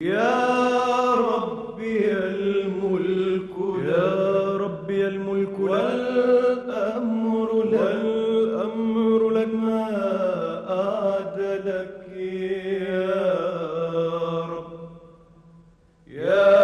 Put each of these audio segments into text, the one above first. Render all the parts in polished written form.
يا ربي الملك، يا ربي الملك والأمر لك ما أعدلك يا رب. يا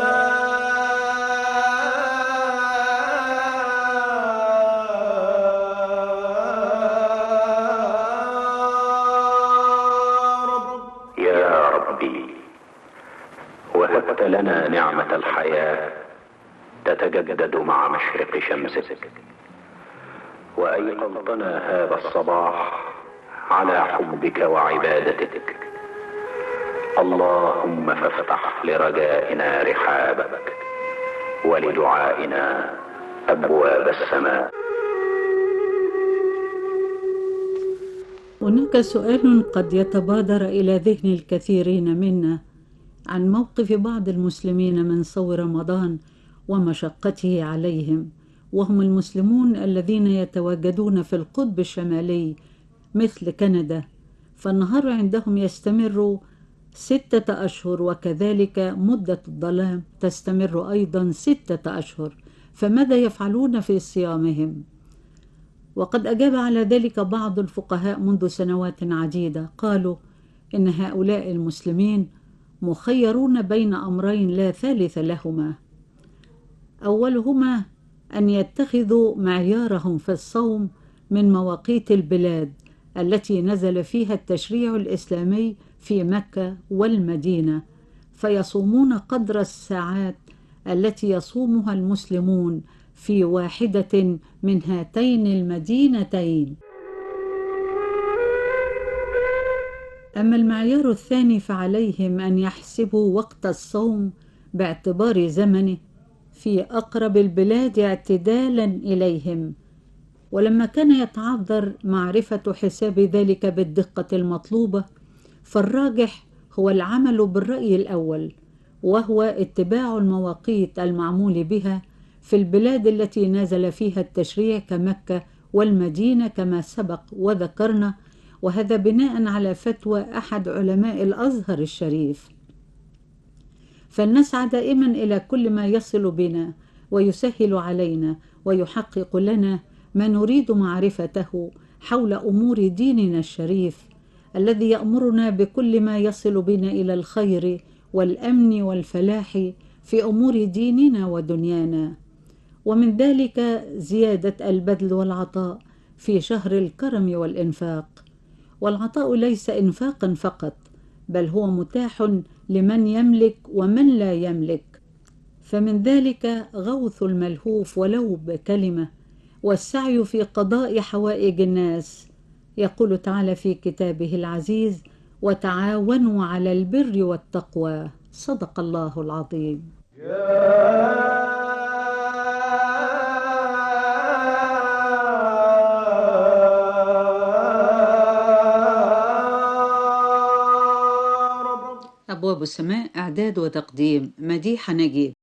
يا ربي، وهبت لنا نعمة الحياة تتجدد مع مشرق شمسك، وأيقظتنا هذا الصباح على حبك وعبادتك. اللهم فافتح لرجائنا رحابك، ولدعائنا أبواب السماء. هناك سؤال قد يتبادر إلى ذهن الكثيرين منا عن موقف بعض المسلمين من صوم رمضان ومشقته عليهم، وهم المسلمون الذين يتواجدون في القطب الشمالي مثل كندا، فالنهار عندهم يستمر 6 أشهر، وكذلك مدة الظلام تستمر أيضا 6 أشهر، فماذا يفعلون في صيامهم؟ وقد أجاب على ذلك بعض الفقهاء منذ سنوات عديدة، قالوا إن هؤلاء المسلمين مخيرون بين أمرين لا ثالث لهما. أولهما أن يتخذوا معيارهم في الصوم من مواقيت البلاد التي نزل فيها التشريع الإسلامي في مكة والمدينة، فيصومون قدر الساعات التي يصومها المسلمون في واحدة من هاتين المدينتين. أما المعيار الثاني فعليهم أن يحسبوا وقت الصوم باعتبار زمنه في أقرب البلاد اعتدالا إليهم، ولما كان يتعذر معرفة حساب ذلك بالدقة المطلوبة، فالراجح هو العمل بالرأي الأول، وهو اتباع المواقيت المعمول بها في البلاد التي نزل فيها التشريع كمكة والمدينة كما سبق وذكرنا، وهذا بناء على فتوى أحد علماء الأزهر الشريف. فلنسعى دائما إلى كل ما يصل بنا ويسهل علينا ويحقق لنا ما نريد معرفته حول أمور ديننا الشريف الذي يأمرنا بكل ما يصل بنا إلى الخير والأمن والفلاح في أمور ديننا ودنيانا، ومن ذلك زيادة البذل والعطاء في شهر الكرم والإنفاق. والعطاء ليس إنفاقا فقط، بل هو متاح لمن يملك ومن لا يملك، فمن ذلك غوث الملهوف ولو بكلمة، والسعي في قضاء حوائج الناس. يقول تعالى في كتابه العزيز: وتعاونوا على البر والتقوى. صدق الله العظيم. أبواب السماء، إعداد وتقديم مديحة نجيب.